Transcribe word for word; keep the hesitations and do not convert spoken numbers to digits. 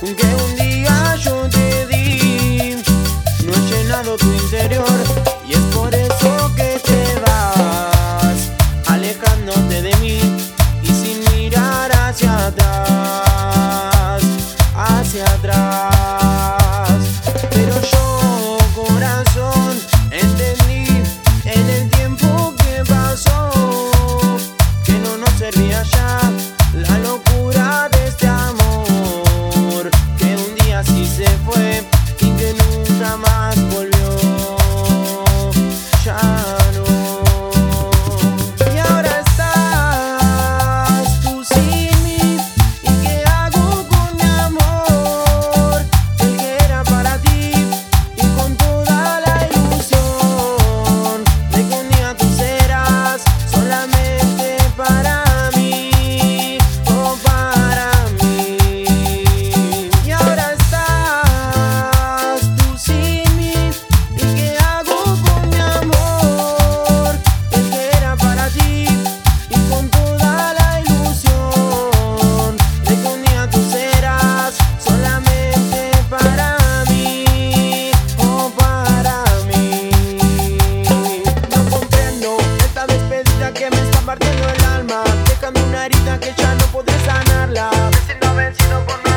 que un día yo te di. No he llenado tu interior y es por eso que te vas, alejándote de mí y sin mirar hacia atrás, hacia atrás. Pero yo, corazón, entendí en el tiempo que pasó que no nos servía ya la locura de este amor, que un día sí se fue y que nunca más volvió. Ya no. Y ahora estás tú sin mí. ¿Y qué hago con mi amor? El que era para ti y con toda la ilusión de que un día tú serás solamente para mí, oh para mí. Y ahora estás tú sin mí. ¿Y qué hago con mi amor? El que era para ti y con toda la ilusión de que un día tú serás solamente para mí, oh para mí. No comprendo esta despedida que me está partiendo el alma, dejando una herida que ya no podré sanarla. Me siento vencido por no